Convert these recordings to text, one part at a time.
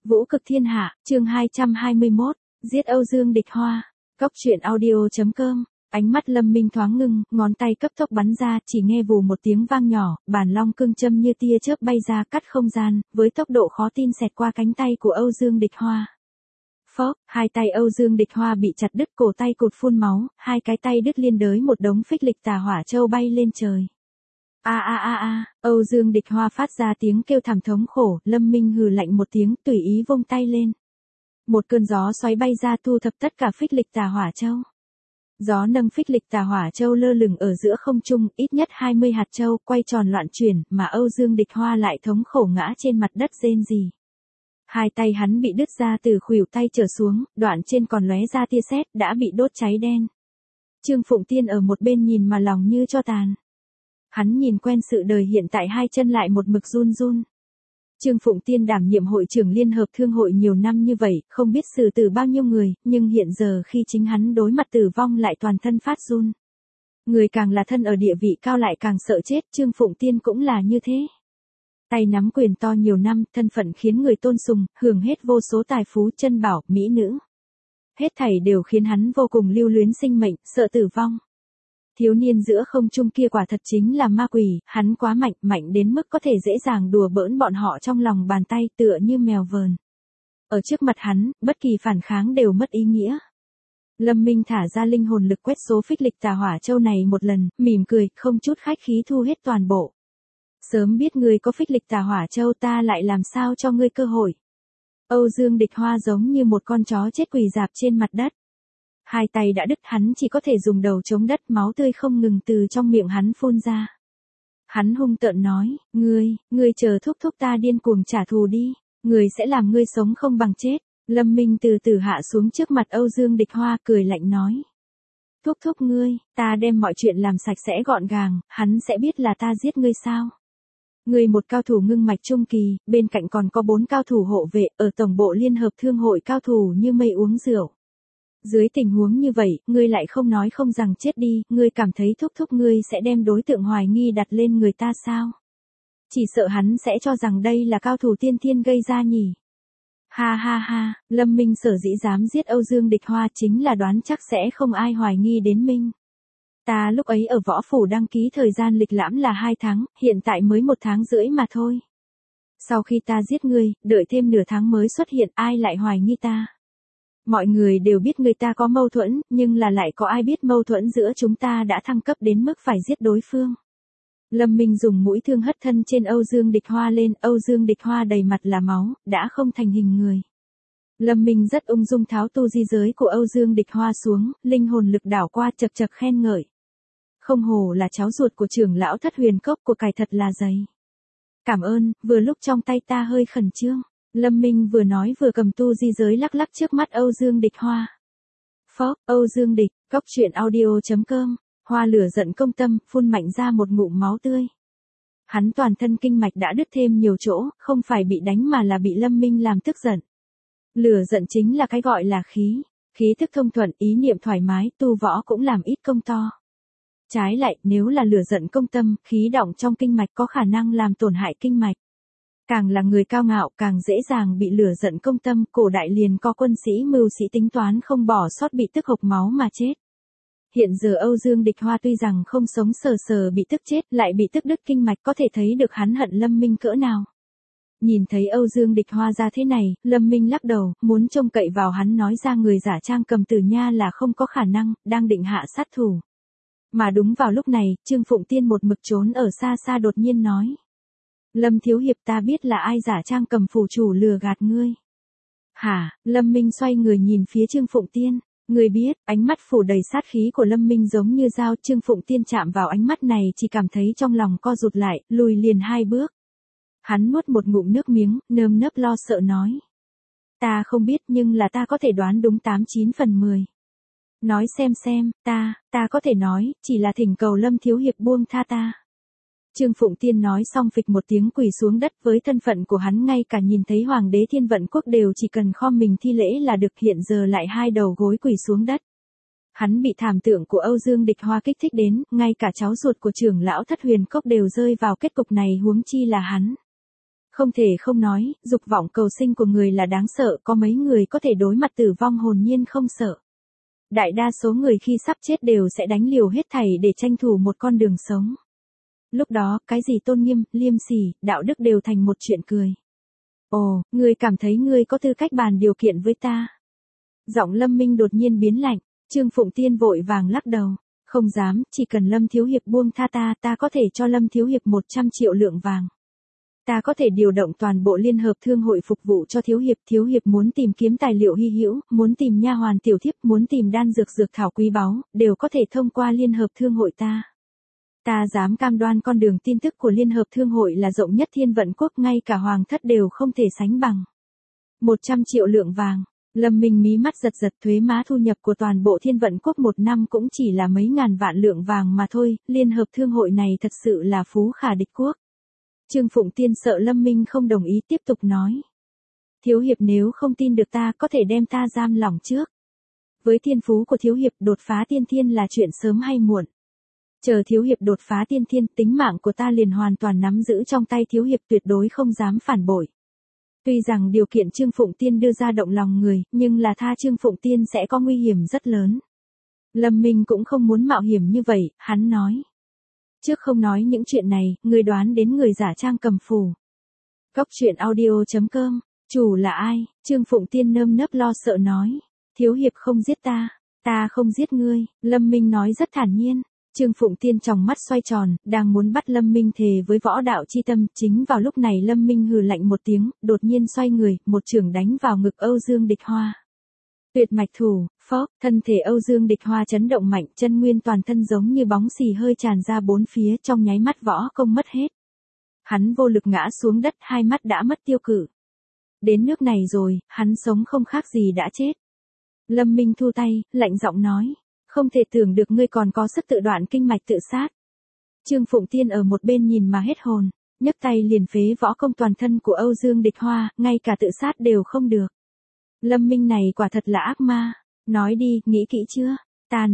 Vũ cực thiên hạ, chương 221, giết Âu Dương Địch Hoa. Cốc truyện audio.com. Ánh mắt Lâm Minh thoáng ngưng, ngón tay cấp tốc bắn ra, chỉ nghe vù một tiếng vang nhỏ, bản long cương châm như tia chớp bay ra cắt không gian, với tốc độ khó tin xẹt qua cánh tay của Âu Dương Địch Hoa. Phốc, hai tay Âu Dương Địch Hoa bị chặt đứt, cổ tay cụt phun máu, hai cái tay đứt liên đới, một đống phích lịch tà hỏa châu bay lên trời. Âu Dương Địch Hoa phát ra tiếng kêu thảm thống khổ, Lâm Minh hừ lạnh một tiếng, tùy ý vung tay lên. Một cơn gió xoáy bay ra thu thập tất cả phích lịch tà hỏa châu. Gió nâng phích lịch tà hỏa châu lơ lửng ở giữa không trung, ít nhất 20 hạt châu quay tròn loạn chuyển, mà Âu Dương Địch Hoa lại thống khổ ngã trên mặt đất rên rỉ. Hai tay hắn bị đứt ra từ khuỷu tay trở xuống, đoạn trên còn lóe ra tia sét, đã bị đốt cháy đen. Trương Phụng Tiên ở một bên nhìn mà lòng như tro tàn. Hắn nhìn quen sự đời hiện tại, hai chân lại một mực run run. Trương Phụng Tiên đảm nhiệm hội trưởng Liên hợp Thương hội nhiều năm như vậy, không biết xử tử bao nhiêu người, nhưng hiện giờ khi chính hắn đối mặt tử vong lại toàn thân phát run. Người càng là thân ở địa vị cao lại càng sợ chết, Trương Phụng Tiên cũng là như thế. Tay nắm quyền to nhiều năm, thân phận khiến người tôn sùng, hưởng hết vô số tài phú, chân bảo, mỹ nữ. Hết thảy đều khiến hắn vô cùng lưu luyến sinh mệnh, sợ tử vong. Thiếu niên giữa không trung kia quả thật chính là ma quỷ, hắn quá mạnh, mạnh đến mức có thể dễ dàng đùa bỡn bọn họ trong lòng bàn tay, tựa như mèo vờn. Ở trước mặt hắn, bất kỳ phản kháng đều mất ý nghĩa. Lâm Minh thả ra linh hồn lực quét số phích lịch tà hỏa châu này một lần, mỉm cười, không chút khách khí thu hết toàn bộ. Sớm biết ngươi có phích lịch tà hỏa châu, ta lại làm sao cho ngươi cơ hội. Âu Dương Địch Hoa giống như một con chó chết quỳ rạp trên mặt đất. Hai tay đã đứt, hắn chỉ có thể dùng đầu chống đất, máu tươi không ngừng từ trong miệng hắn phun ra. Hắn hung tợn nói, ngươi chờ thúc thúc ta điên cuồng trả thù đi, ngươi sẽ làm ngươi sống không bằng chết. Lâm Minh từ từ hạ xuống trước mặt Âu Dương Địch Hoa, cười lạnh nói. Thúc thúc ngươi, ta đem mọi chuyện làm sạch sẽ gọn gàng, hắn sẽ biết là ta giết ngươi sao? Ngươi một cao thủ ngưng mạch trung kỳ, bên cạnh còn có 4 cao thủ hộ vệ, ở tổng bộ Liên hợp Thương hội cao thủ như mây uống rượu. Dưới tình huống như vậy, ngươi lại không nói không rằng chết đi, ngươi cảm thấy thúc thúc ngươi sẽ đem đối tượng hoài nghi đặt lên người ta sao? Chỉ sợ hắn sẽ cho rằng đây là cao thủ tiên thiên gây ra nhỉ. Ha, Lâm Minh sở dĩ dám giết Âu Dương Địch Hoa chính là đoán chắc sẽ không ai hoài nghi đến Minh. Ta lúc ấy ở võ phủ đăng ký thời gian lịch lãm là 2 tháng, hiện tại mới 1 tháng rưỡi mà thôi. Sau khi ta giết ngươi, đợi thêm nửa tháng mới xuất hiện, ai lại hoài nghi ta? Mọi người đều biết người ta có mâu thuẫn, nhưng là lại có ai biết mâu thuẫn giữa chúng ta đã thăng cấp đến mức phải giết đối phương. Lâm Minh dùng mũi thương hất thân trên Âu Dương Địch Hoa lên, Âu Dương Địch Hoa đầy mặt là máu, đã không thành hình người. Lâm Minh rất ung dung tháo tu di giới của Âu Dương Địch Hoa xuống, linh hồn lực đảo qua chật chật khen ngợi. Không hổ là cháu ruột của trưởng lão Thất Huyền Cốc, của cải thật là dày. Cảm ơn, vừa lúc trong tay ta hơi khẩn trương. Lâm Minh vừa nói vừa cầm tu di giới lắc lắc trước mắt Âu Dương Địch Hoa. Phốc, Âu Dương Địch, cốc truyện audio.com. Hoa lửa giận công tâm, phun mạnh ra một ngụm máu tươi. Hắn toàn thân kinh mạch đã đứt thêm nhiều chỗ, không phải bị đánh mà là bị Lâm Minh làm tức giận. Lửa giận chính là cái gọi là khí thức thông thuận, ý niệm thoải mái, tu võ cũng làm ít công to. Trái lại, nếu là lửa giận công tâm, khí động trong kinh mạch có khả năng làm tổn hại kinh mạch. Càng là người cao ngạo càng dễ dàng bị lửa giận công tâm, cổ đại liền có quân sĩ mưu sĩ tính toán không bỏ sót bị tức hộc máu mà chết. Hiện giờ Âu Dương Địch Hoa tuy rằng không sống sờ bị tức chết, lại bị tức đứt kinh mạch, có thể thấy được hắn hận Lâm Minh cỡ nào. Nhìn thấy Âu Dương Địch Hoa ra thế này, Lâm Minh lắc đầu, muốn trông cậy vào hắn nói ra người giả trang cầm tử nha là không có khả năng, đang định hạ sát thủ. Mà đúng vào lúc này, Trương Phụng Tiên một mực trốn ở xa xa đột nhiên nói. Lâm thiếu hiệp, ta biết là ai giả trang cầm phủ chủ lừa gạt ngươi. Hả? Lâm Minh xoay người nhìn phía Trương Phụng Tiên. Ngươi biết, ánh mắt phủ đầy sát khí của Lâm Minh giống như dao, Trương Phụng Tiên chạm vào ánh mắt này chỉ cảm thấy trong lòng co rụt lại, lùi liền 2 bước. Hắn nuốt một ngụm nước miếng, nơm nớp lo sợ nói. Ta không biết nhưng là ta có thể đoán đúng 89 phần 10. Nói xem, ta có thể nói, chỉ là thỉnh cầu Lâm thiếu hiệp buông tha ta. Trương Phụng Tiên nói xong phịch một tiếng quỳ xuống đất, với thân phận của hắn ngay cả nhìn thấy Hoàng đế Thiên Vận Quốc đều chỉ cần khom mình thi lễ là được, hiện giờ lại 2 đầu gối quỳ xuống đất. Hắn bị thảm tượng của Âu Dương Địch Hoa kích thích đến, ngay cả cháu ruột của trưởng lão Thất Huyền Cốc đều rơi vào kết cục này, huống chi là hắn. Không thể không nói, dục vọng cầu sinh của người là đáng sợ, có mấy người có thể đối mặt tử vong hồn nhiên không sợ. Đại đa số người khi sắp chết đều sẽ đánh liều hết thảy để tranh thủ một con đường sống. Lúc đó, cái gì tôn nghiêm, liêm sỉ, đạo đức đều thành một chuyện cười. Ồ, ngươi cảm thấy ngươi có tư cách bàn điều kiện với ta. Giọng Lâm Minh đột nhiên biến lạnh, Trương Phụng Tiên vội vàng lắc đầu. Không dám, chỉ cần Lâm Thiếu Hiệp buông tha ta có thể cho Lâm Thiếu Hiệp 100 triệu lượng vàng. Ta có thể điều động toàn bộ Liên Hợp Thương hội phục vụ cho Thiếu Hiệp muốn tìm kiếm tài liệu hy hữu, muốn tìm nha hoàn tiểu thiếp, muốn tìm đan dược dược thảo quý báu, đều có thể thông qua Liên Hợp Thương hội ta. Ta dám cam đoan con đường tin tức của Liên Hợp Thương hội là rộng nhất Thiên Vận Quốc, ngay cả hoàng thất đều không thể sánh bằng. 100 triệu lượng vàng. Lâm Minh mí mắt giật giật, thuế má thu nhập của toàn bộ Thiên Vận Quốc một năm cũng chỉ là mấy ngàn vạn lượng vàng mà thôi, Liên Hợp Thương hội này thật sự là phú khả địch quốc. Trương Phụng Tiên sợ Lâm Minh không đồng ý, tiếp tục nói. Thiếu Hiệp nếu không tin được ta có thể đem ta giam lỏng trước. Với thiên phú của Thiếu Hiệp, đột phá tiên thiên là chuyện sớm hay muộn. Chờ Thiếu Hiệp đột phá tiên thiên, tính mạng của ta liền hoàn toàn nắm giữ trong tay Thiếu Hiệp, tuyệt đối không dám phản bội. Tuy rằng điều kiện Trương Phụng Tiên đưa ra động lòng người, nhưng là tha Trương Phụng Tiên sẽ có nguy hiểm rất lớn. Lâm Minh cũng không muốn mạo hiểm như vậy, hắn nói. Trước không nói những chuyện này, người đoán đến người giả trang cầm phù. Cóc truyện audio.com, chủ là ai? Trương Phụng Tiên nơm nớp lo sợ nói. Thiếu Hiệp không giết ta không giết ngươi, Lâm Minh nói rất thản nhiên. Trương Phụng Tiên tròng mắt xoay tròn, đang muốn bắt Lâm Minh thề với võ đạo chi tâm, chính vào lúc này Lâm Minh hừ lạnh một tiếng, đột nhiên xoay người, một chưởng đánh vào ngực Âu Dương Địch Hoa. Tuyệt mạch thủ, phốc, thân thể Âu Dương Địch Hoa chấn động mạnh, chân nguyên toàn thân giống như bóng xì hơi tràn ra bốn phía, trong nháy mắt võ công mất hết. Hắn vô lực ngã xuống đất, hai mắt đã mất tiêu cự. Đến nước này rồi, hắn sống không khác gì đã chết. Lâm Minh thu tay, lạnh giọng nói. Không thể tưởng được ngươi còn có sức tự đoạn kinh mạch tự sát. Trương Phụng Tiên ở một bên nhìn mà hết hồn, nhấc tay liền phế võ công toàn thân của Âu Dương Địch Hoa, ngay cả tự sát đều không được. Lâm Minh này quả thật là ác ma. Nói đi, nghĩ kỹ chưa? Ta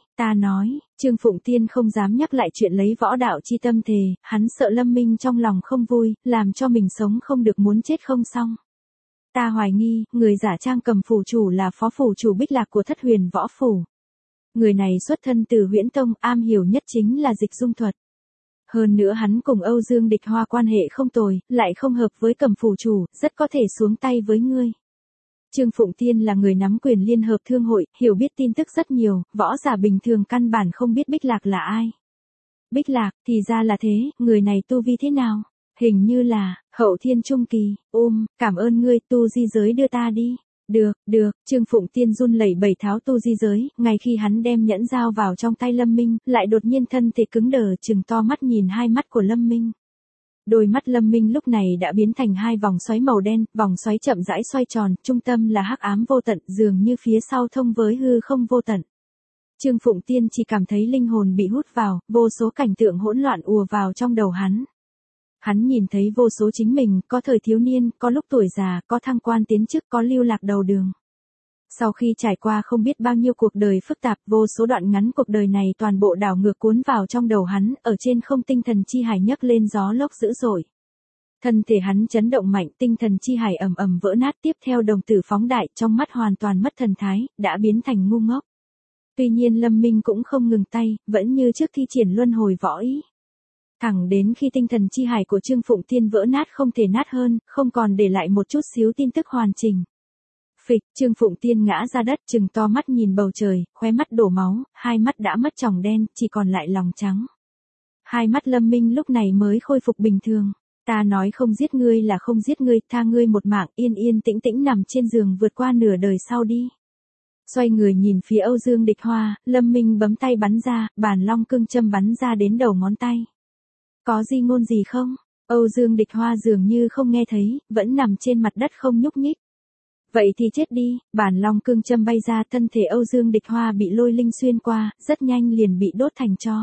nói, Trương Phụng Tiên không dám nhắc lại chuyện lấy võ đạo chi tâm thề, hắn sợ Lâm Minh trong lòng không vui, làm cho mình sống không được muốn chết không xong. Ta hoài nghi, người giả trang cầm phủ chủ là phó phủ chủ Bích Lạc của Thất Huyền Võ Phủ. Người này xuất thân từ Huyễn Tông, am hiểu nhất chính là dịch dung thuật. Hơn nữa hắn cùng Âu Dương Địch Hoa quan hệ không tồi, lại không hợp với cầm phủ chủ, rất có thể xuống tay với ngươi. Trương Phụng Tiên là người nắm quyền Liên Hợp Thương hội, hiểu biết tin tức rất nhiều, võ giả bình thường căn bản không biết Bích Lạc là ai. Bích Lạc, thì ra là thế, người này tu vi thế nào? Hình như là, hậu thiên trung kỳ, cảm ơn ngươi, tu di giới đưa ta đi. Được, Trương Phụng Tiên run lẩy bẩy tháo tu di giới, ngay khi hắn đem nhẫn dao vào trong tay Lâm Minh, lại đột nhiên thân thể cứng đờ, trừng to mắt nhìn hai mắt của Lâm Minh. Đôi mắt Lâm Minh lúc này đã biến thành hai vòng xoáy màu đen, vòng xoáy chậm rãi xoay tròn, trung tâm là hắc ám vô tận, dường như phía sau thông với hư không vô tận. Trương Phụng Tiên chỉ cảm thấy linh hồn bị hút vào, vô số cảnh tượng hỗn loạn ùa vào trong đầu hắn. Hắn nhìn thấy vô số chính mình, có thời thiếu niên, có lúc tuổi già, có thăng quan tiến chức, có lưu lạc đầu đường. Sau khi trải qua không biết bao nhiêu cuộc đời phức tạp, vô số đoạn ngắn cuộc đời này toàn bộ đảo ngược cuốn vào trong đầu hắn, ở trên không tinh thần chi hải nhấc lên gió lốc dữ dội. Thân thể hắn chấn động mạnh, tinh thần chi hải ầm ầm vỡ nát, tiếp theo đồng tử phóng đại, trong mắt hoàn toàn mất thần thái, đã biến thành ngu ngốc. Tuy nhiên Lâm Minh cũng không ngừng tay, vẫn như trước thi triển luân hồi võ ý. Thẳng đến khi tinh thần chi hải của Trương Phụng Tiên vỡ nát không thể nát hơn, không còn để lại một chút xíu tin tức hoàn chỉnh. Phịch, Trương Phụng Tiên ngã ra đất, trừng to mắt nhìn bầu trời, khóe mắt đổ máu, hai mắt đã mất tròng đen, chỉ còn lại lòng trắng. Hai mắt Lâm Minh lúc này mới khôi phục bình thường. Ta nói không giết ngươi là không giết ngươi, tha ngươi một mạng, yên yên tĩnh tĩnh nằm trên giường vượt qua nửa đời sau đi. Xoay người nhìn phía Âu Dương Địch Hoa, Lâm Minh bấm tay bắn ra, bản long cương châm bắn ra đến đầu ngón tay. Có gì ngôn gì không? Âu Dương Địch Hoa dường như không nghe thấy, vẫn nằm trên mặt đất không nhúc nhích. Vậy thì chết đi, bản long cương châm bay ra, thân thể Âu Dương Địch Hoa bị lôi linh xuyên qua, rất nhanh liền bị đốt thành tro.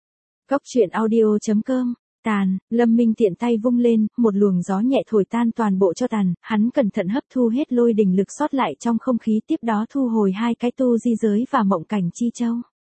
Cóc truyện audio.com, tàn, Lâm Minh tiện tay vung lên, một luồng gió nhẹ thổi tan toàn bộ cho tàn, hắn cẩn thận hấp thu hết lôi đỉnh lực sót lại trong không khí, tiếp đó thu hồi hai cái tu di giới và mộng cảnh chi châu.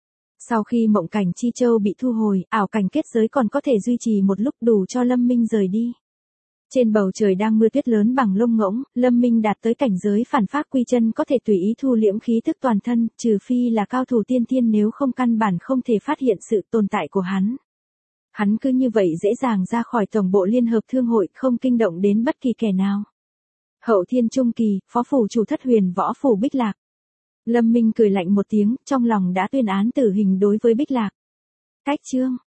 Sau khi mộng cảnh chi châu bị thu hồi, ảo cảnh kết giới còn có thể duy trì một lúc đủ cho Lâm Minh rời đi. Trên bầu trời đang mưa tuyết lớn bằng lông ngỗng, Lâm Minh đạt tới cảnh giới phản pháp quy chân có thể tùy ý thu liễm khí thức toàn thân, trừ phi là cao thủ tiên thiên nếu không căn bản không thể phát hiện sự tồn tại của hắn. Hắn cứ như vậy dễ dàng ra khỏi tổng bộ Liên hợp Thương hội, không kinh động đến bất kỳ kẻ nào. Hậu thiên trung kỳ, phó phủ chủ thất Huyền Võ phủ Bích Lạc. Lâm Minh cười lạnh một tiếng, trong lòng đã tuyên án tử hình đối với Bích Lạc. Cách chương